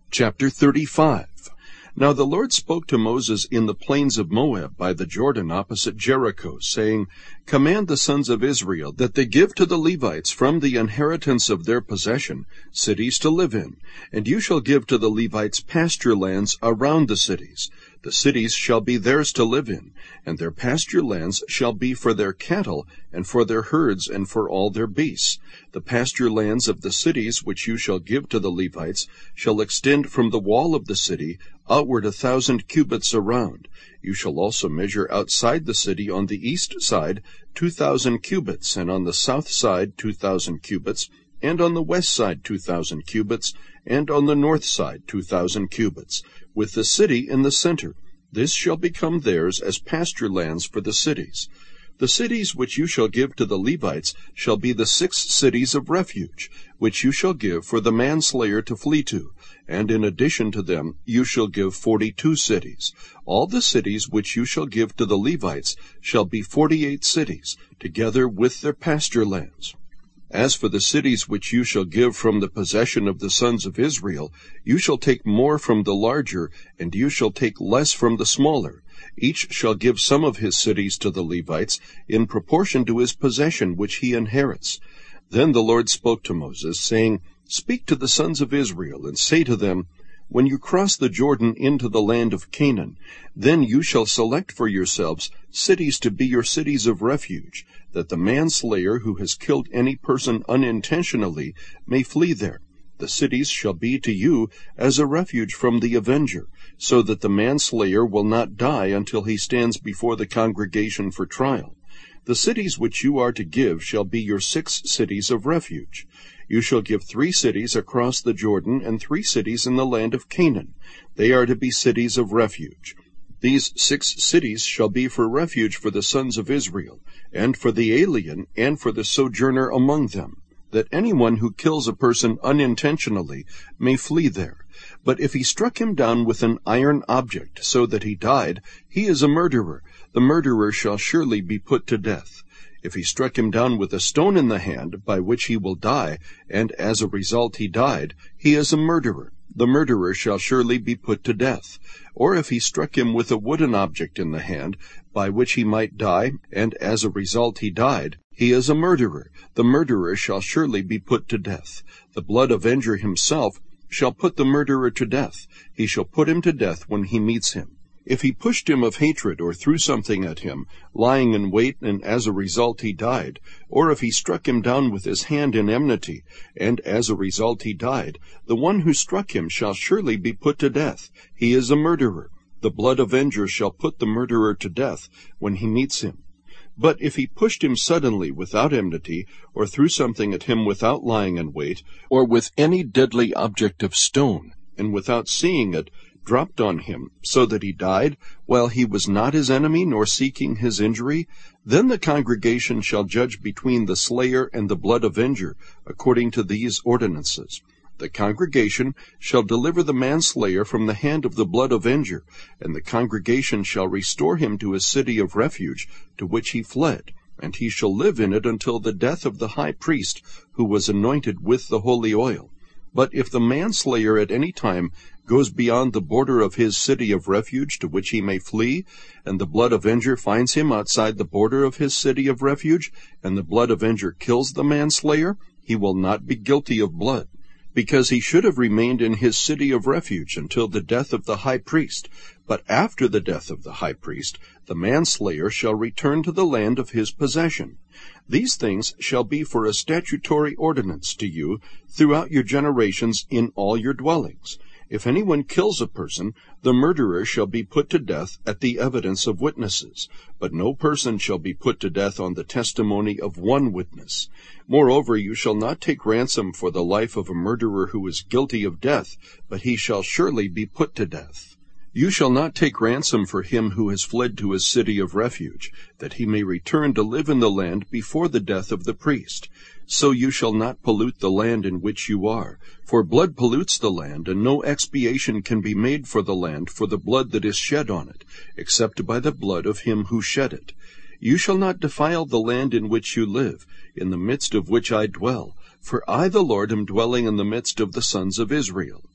Chapter 35. Now the Lord spoke to Moses in the plains of Moab by the Jordan opposite Jericho, saying, Command the sons of Israel that they give to the Levites from the inheritance of their possession cities to live in, and you shall give to the Levites pasture lands around the cities. The cities shall be theirs to live in, and their pasture lands shall be for their cattle, and for their herds, and for all their beasts. The pasture lands of the cities which you shall give to the Levites shall extend from the wall of the city outward 1,000 cubits around. You shall also measure outside the city on the east side 2,000 cubits, and on the south side 2,000 cubits, and on the west side 2,000 cubits, and on the north side 2,000 cubits, with the city in the center. This shall become theirs as pasture lands for the cities. The cities which you shall give to the Levites shall be the 6 cities of refuge, which you shall give for the manslayer to flee to, and in addition to them you shall give 42 cities. All the cities which you shall give to the Levites shall be 48 cities, together with their pasture lands. As for the cities which you shall give from the possession of the sons of Israel, you shall take more from the larger, and you shall take less from the smaller. Each shall give some of his cities to the Levites, in proportion to his possession which he inherits. Then the Lord spoke to Moses, saying, Speak to the sons of Israel, and say to them, When you cross the Jordan into the land of Canaan, then you shall select for yourselves cities to be your cities of refuge, that the manslayer who has killed any person unintentionally may flee there. The cities shall be to you as a refuge from the avenger, so that the manslayer will not die until he stands before the congregation for trial. The cities which you are to give shall be your 6 cities of refuge. You shall give 3 cities across the Jordan and 3 cities in the land of Canaan. They are to be cities of refuge. These 6 cities shall be for refuge for the sons of Israel, and for the alien, and for the sojourner among them, that anyone who kills a person unintentionally may flee there. But if he struck him down with an iron object, so that he died, he is a murderer. The murderer shall surely be put to death. If he struck him down with a stone in the hand, by which he will die, and as a result he died, he is a murderer. The murderer shall surely be put to death. Or if he struck him with a wooden object in the hand, by which he might die, and as a result he died, he is a murderer. The murderer shall surely be put to death. The blood avenger himself shall put the murderer to death. He shall put him to death when he meets him. If he pushed him of hatred or threw something at him, lying in wait, and as a result he died, or if he struck him down with his hand in enmity, and as a result he died, the one who struck him shall surely be put to death. He is a murderer. The blood avenger shall put the murderer to death when he meets him. But if he pushed him suddenly without enmity, or threw something at him without lying in wait, or with any deadly object of stone, and without seeing it, dropped on him, so that he died, while he was not his enemy, nor seeking his injury, then the congregation shall judge between the slayer and the blood avenger, according to these ordinances. The congregation shall deliver the manslayer from the hand of the blood avenger, and the congregation shall restore him to his city of refuge, to which he fled, and he shall live in it until the death of the high priest, who was anointed with the holy oil. But if the manslayer at any time goes beyond the border of his city of refuge to which he may flee, and the blood avenger finds him outside the border of his city of refuge, and the blood avenger kills the manslayer, he will not be guilty of blood, because he should have remained in his city of refuge until the death of the high priest. But after the death of the high priest, the manslayer shall return to the land of his possession. These things shall be for a statutory ordinance to you throughout your generations in all your dwellings. If anyone kills a person, the murderer shall be put to death at the evidence of witnesses, but no person shall be put to death on the testimony of one witness. Moreover, you shall not take ransom for the life of a murderer who is guilty of death, but he shall surely be put to death. You shall not take ransom for him who has fled to his city of refuge, that he may return to live in the land before the death of the priest. So you shall not pollute the land in which you are, for blood pollutes the land, and no expiation can be made for the land for the blood that is shed on it, except by the blood of him who shed it. You shall not defile the land in which you live, in the midst of which I dwell, for I the Lord am dwelling in the midst of the sons of Israel.